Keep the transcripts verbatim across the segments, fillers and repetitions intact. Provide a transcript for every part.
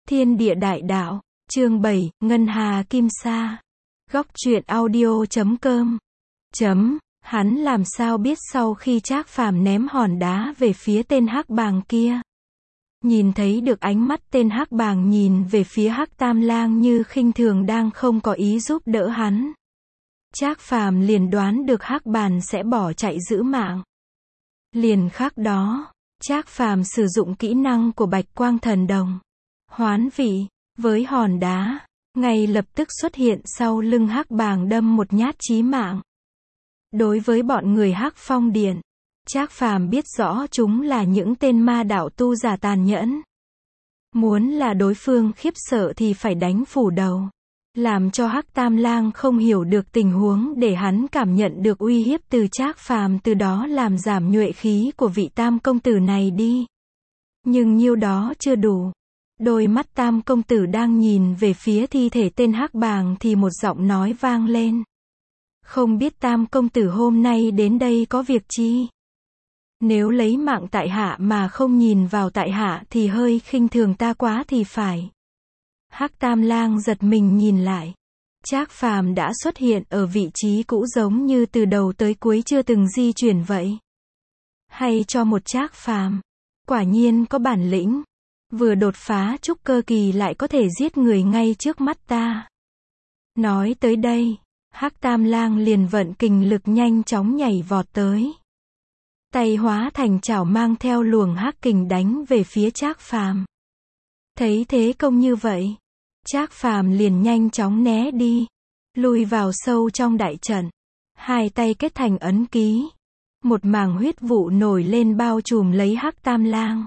Thiên địa đại đạo, chương bảy, Ngân Hà Kim Sa. Góc truyện audio chấm com. Chấm, hắn làm sao biết sau khi Trác Phàm ném hòn đá về phía tên Hắc Bàng kia. Nhìn thấy được ánh mắt tên Hắc Bàng nhìn về phía Hắc Tam Lang như khinh thường đang không có ý giúp đỡ hắn. Trác Phàm liền đoán được Hắc Bàng sẽ bỏ chạy giữ mạng. Liền khắc đó, Trác Phàm sử dụng kỹ năng của Bạch Quang Thần Đồng. Hoán vị, với hòn đá, ngay lập tức xuất hiện sau lưng Hắc Bàng đâm một nhát chí mạng. Đối với bọn người Hắc Phong Điện, Trác Phàm biết rõ chúng là những tên ma đạo tu giả tàn nhẫn. Muốn là đối phương khiếp sợ thì phải đánh phủ đầu. Làm cho Hắc Tam Lang không hiểu được tình huống để hắn cảm nhận được uy hiếp từ Trác Phàm, từ đó làm giảm nhuệ khí của vị Tam công tử này đi. Nhưng nhiêu đó chưa đủ. Đôi mắt Tam công tử đang nhìn về phía thi thể tên Hắc Bàng thì một giọng nói vang lên. Không biết Tam công tử hôm nay đến đây có việc chi? Nếu lấy mạng tại hạ mà không nhìn vào tại hạ thì hơi khinh thường ta quá thì phải. Hắc Tam Lang giật mình nhìn lại. Trác Phàm đã xuất hiện ở vị trí cũ giống như từ đầu tới cuối chưa từng di chuyển vậy. Hay cho một Trác Phàm, quả nhiên có bản lĩnh. Vừa đột phá trúc cơ kỳ lại có thể giết người ngay trước mắt ta. Nói tới đây, Hắc Tam Lang liền vận kình lực nhanh chóng nhảy vọt tới. Tay hóa thành chảo mang theo luồng hắc kình đánh về phía Trác Phàm. Thấy thế công như vậy, Trác Phàm liền nhanh chóng né đi, lùi vào sâu trong đại trận. Hai tay kết thành ấn ký. Một màng huyết vụ nổi lên bao trùm lấy Hắc Tam Lang.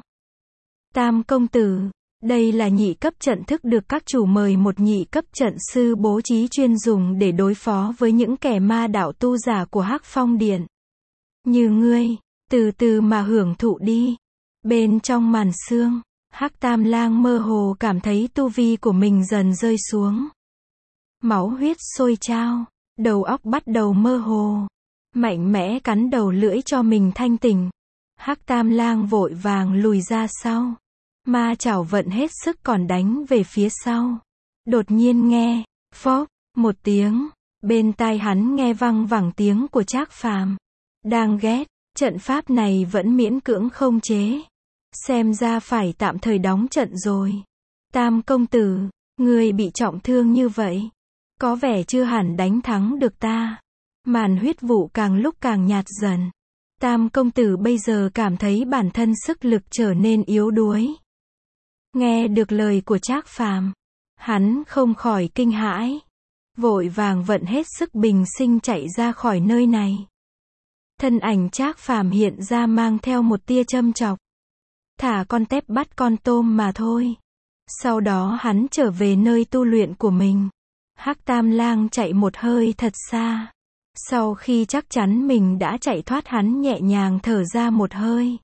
Tam công tử, đây là nhị cấp trận thức được các chủ mời một nhị cấp trận sư bố trí chuyên dùng để đối phó với những kẻ ma đạo tu giả của Hắc Phong Điện. Như ngươi, từ từ mà hưởng thụ đi. Bên trong màn sương, Hắc Tam Lang mơ hồ cảm thấy tu vi của mình dần rơi xuống. Máu huyết sôi trao, đầu óc bắt đầu mơ hồ. Mạnh mẽ cắn đầu lưỡi cho mình thanh tỉnh. Hắc Tam Lang vội vàng lùi ra sau. Ma chảo vận hết sức còn đánh về phía sau. Đột nhiên nghe, phốc, một tiếng. Bên tai hắn nghe văng vẳng tiếng của Trác Phàm. Đang ghét, trận pháp này vẫn miễn cưỡng không chế. Xem ra phải tạm thời đóng trận rồi. Tam công tử, ngươi bị trọng thương như vậy, có vẻ chưa hẳn đánh thắng được ta. Màn huyết vụ càng lúc càng nhạt dần. Tam công tử bây giờ cảm thấy bản thân sức lực trở nên yếu đuối. Nghe được lời của Trác Phàm, hắn không khỏi kinh hãi, vội vàng vận hết sức bình sinh chạy ra khỏi nơi này. Thân ảnh Trác Phàm hiện ra mang theo một tia châm chọc. Thả con tép bắt con tôm mà thôi. Sau đó hắn trở về nơi tu luyện của mình. Hắc Tam Lang chạy một hơi thật xa. Sau khi chắc chắn mình đã chạy thoát, hắn nhẹ nhàng thở ra một hơi.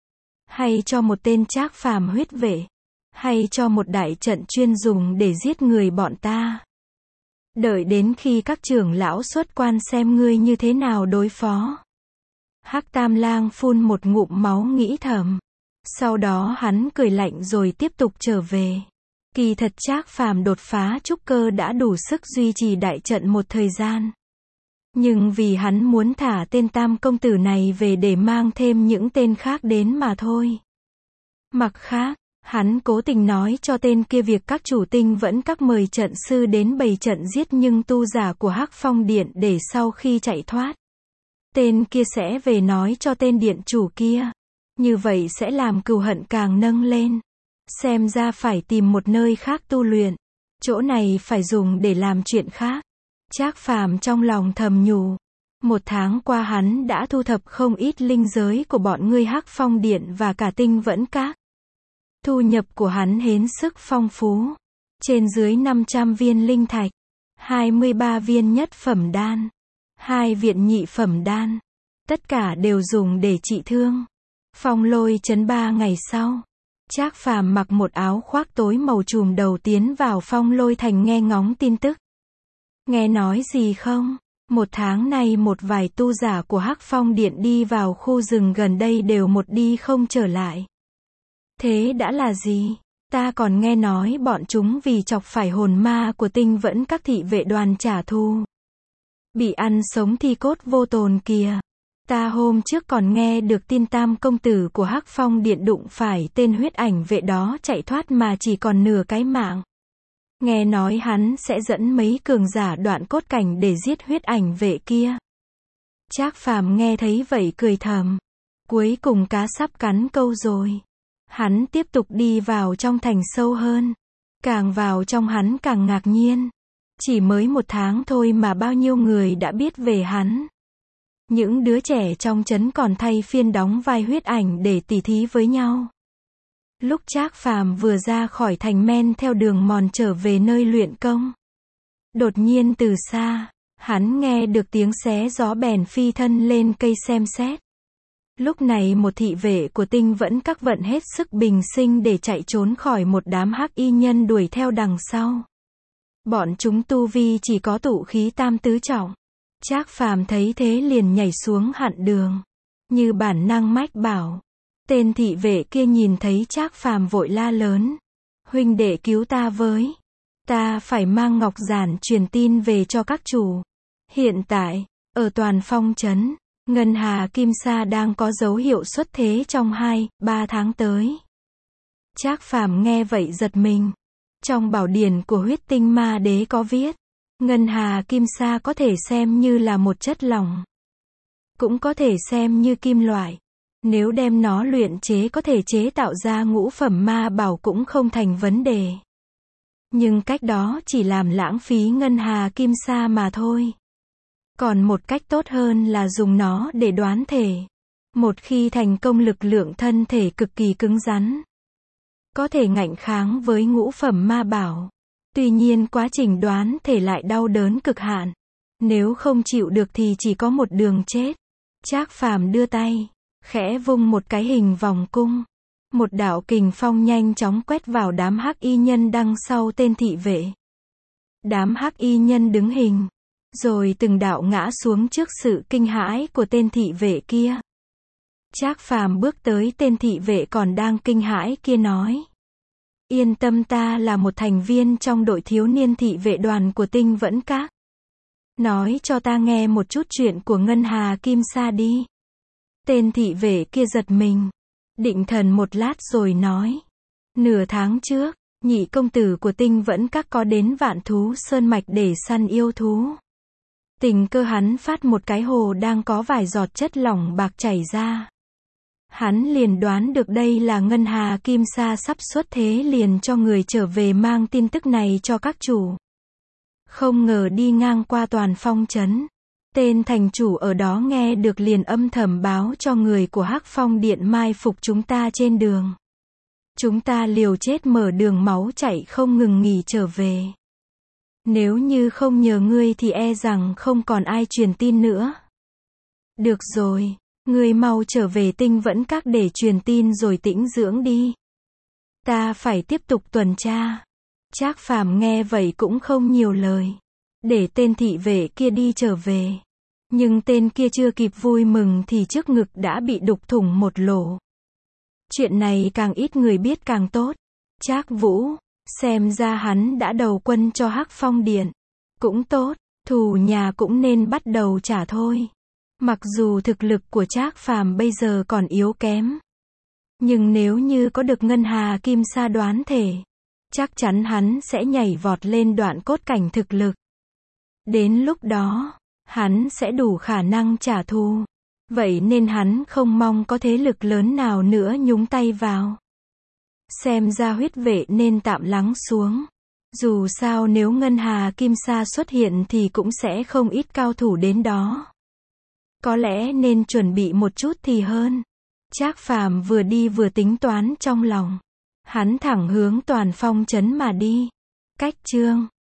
Hay cho một tên Trác Phàm huyết vệ. Hay cho một đại trận chuyên dùng để giết người bọn ta. Đợi đến khi các trưởng lão xuất quan xem ngươi như thế nào đối phó. Hắc Tam Lang phun một ngụm máu nghĩ thầm. Sau đó hắn cười lạnh rồi tiếp tục trở về. Kỳ thật Trác Phàm đột phá trúc cơ đã đủ sức duy trì đại trận một thời gian. Nhưng vì hắn muốn thả tên Tam công tử này về để mang thêm những tên khác đến mà thôi. Mặt khác, hắn cố tình nói cho tên kia việc các chủ tinh vẫn các mời trận sư đến bày trận giết nhưng tu giả của Hắc Phong Điện để sau khi chạy thoát, tên kia sẽ về nói cho tên điện chủ kia. Như vậy sẽ làm cừu hận càng nâng lên. Xem ra phải tìm một nơi khác tu luyện. Chỗ này phải dùng để làm chuyện khác. Trác Phàm trong lòng thầm nhủ. Một tháng qua hắn đã thu thập không ít linh giới của bọn ngươi Hắc Phong Điện và cả tinh vẫn các. Thu nhập của hắn hến sức phong phú. Trên dưới năm trăm viên linh thạch. hai mươi ba viên nhất phẩm đan. hai viện nhị phẩm đan. Tất cả đều dùng để trị thương. Phong Lôi trấn ba ngày sau, Trác Phàm mặc một áo khoác tối màu trùm đầu tiến vào Phong Lôi thành nghe ngóng tin tức. Nghe nói gì không? Một tháng nay một vài tu giả của Hắc Phong Điện đi vào khu rừng gần đây đều một đi không trở lại. Thế đã là gì? Ta còn nghe nói bọn chúng vì chọc phải hồn ma của tinh vẫn các thị vệ đoàn trả thù. Bị ăn sống thi cốt vô tồn kìa. Ta hôm trước còn nghe được tin tam công tử của Hắc Phong Điện đụng phải tên huyết ảnh vệ đó chạy thoát mà chỉ còn nửa cái mạng. Nghe nói hắn sẽ dẫn mấy cường giả đoạn cốt cảnh để giết huyết ảnh vệ kia. Trác Phàm nghe thấy vậy cười thầm. Cuối cùng cá sắp cắn câu rồi. Hắn tiếp tục đi vào trong thành sâu hơn. Càng vào trong hắn càng ngạc nhiên. Chỉ mới một tháng thôi mà bao nhiêu người đã biết về hắn. Những đứa trẻ trong trấn còn thay phiên đóng vai huyết ảnh để tỉ thí với nhau. Lúc Trác Phàm vừa ra khỏi thành men theo đường mòn trở về nơi luyện công. Đột nhiên từ xa, hắn nghe được tiếng xé gió bèn phi thân lên cây xem xét. Lúc này một thị vệ của tinh vẫn các vận hết sức bình sinh để chạy trốn khỏi một đám hắc y nhân đuổi theo đằng sau. Bọn chúng tu vi chỉ có tụ khí tam tứ trọng. Trác Phàm thấy thế liền nhảy xuống chặn đường. Như bản năng mách bảo. Tên thị vệ kia nhìn thấy Trác Phàm vội la lớn. Huynh đệ cứu ta với. Ta phải mang ngọc giản truyền tin về cho các chủ. Hiện tại, ở Toàn Phong trấn, ngân hà kim sa đang có dấu hiệu xuất thế trong hai, ba tháng tới. Trác Phàm nghe vậy giật mình. Trong bảo điển của huyết tinh ma đế có viết. Ngân hà kim sa có thể xem như là một chất lỏng. Cũng có thể xem như kim loại. Nếu đem nó luyện chế có thể chế tạo ra ngũ phẩm ma bảo cũng không thành vấn đề. Nhưng cách đó chỉ làm lãng phí ngân hà kim sa mà thôi. Còn một cách tốt hơn là dùng nó để đoán thể. Một khi thành công lực lượng thân thể cực kỳ cứng rắn. Có thể ngạnh kháng với ngũ phẩm ma bảo. Tuy nhiên quá trình đoán thể lại đau đớn cực hạn. Nếu không chịu được thì chỉ có một đường chết. Trác Phàm đưa tay, khẽ vung một cái hình vòng cung. Một đạo kình phong nhanh chóng quét vào đám hắc y nhân đằng sau tên thị vệ. Đám hắc y nhân đứng hình. Rồi từng đạo ngã xuống trước sự kinh hãi của tên thị vệ kia. Trác Phàm bước tới tên thị vệ còn đang kinh hãi kia nói. Yên tâm, ta là một thành viên trong đội thiếu niên thị vệ đoàn của tinh vẫn các. Nói cho ta nghe một chút chuyện của ngân hà kim sa đi. Tên thị vệ kia giật mình. Định thần một lát rồi nói. Nửa tháng trước, nhị công tử của tinh vẫn các có đến Vạn Thú Sơn Mạch để săn yêu thú. Tình cơ hắn phát một cái hồ đang có vài giọt chất lỏng bạc chảy ra. Hắn liền đoán được đây là ngân hà kim sa sắp xuất thế, liền cho người trở về mang tin tức này cho các chủ. Không ngờ đi ngang qua Toàn Phong trấn. Tên thành chủ ở đó nghe được liền âm thầm báo cho người của Hắc Phong Điện mai phục chúng ta trên đường. Chúng ta liều chết mở đường máu chảy không ngừng nghỉ trở về. Nếu như không nhờ ngươi thì e rằng không còn ai truyền tin nữa. Được rồi, ngươi mau trở về tinh vẫn các để truyền tin rồi tĩnh dưỡng đi. Ta phải tiếp tục tuần tra. Trác Phàm nghe vậy cũng không nhiều lời. Để tên thị vệ kia đi trở về. Nhưng tên kia chưa kịp vui mừng thì trước ngực đã bị đục thủng một lỗ. Chuyện này càng ít người biết càng tốt. Trác Vũ, xem ra hắn đã đầu quân cho Hắc Phong Điện. Cũng tốt, thù nhà cũng nên bắt đầu trả thôi. Mặc dù thực lực của Trác Phàm bây giờ còn yếu kém. Nhưng nếu như có được ngân hà kim sa đoán thể, chắc chắn hắn sẽ nhảy vọt lên đoạn cốt cảnh thực lực. Đến lúc đó, hắn sẽ đủ khả năng trả thù. Vậy nên hắn không mong có thế lực lớn nào nữa nhúng tay vào. Xem ra huyết vệ nên tạm lắng xuống. Dù sao nếu ngân hà kim sa xuất hiện thì cũng sẽ không ít cao thủ đến đó. Có lẽ nên chuẩn bị một chút thì hơn. Trác Phàm vừa đi vừa tính toán trong lòng. Hắn thẳng hướng Toàn Phong trấn mà đi. Cách chương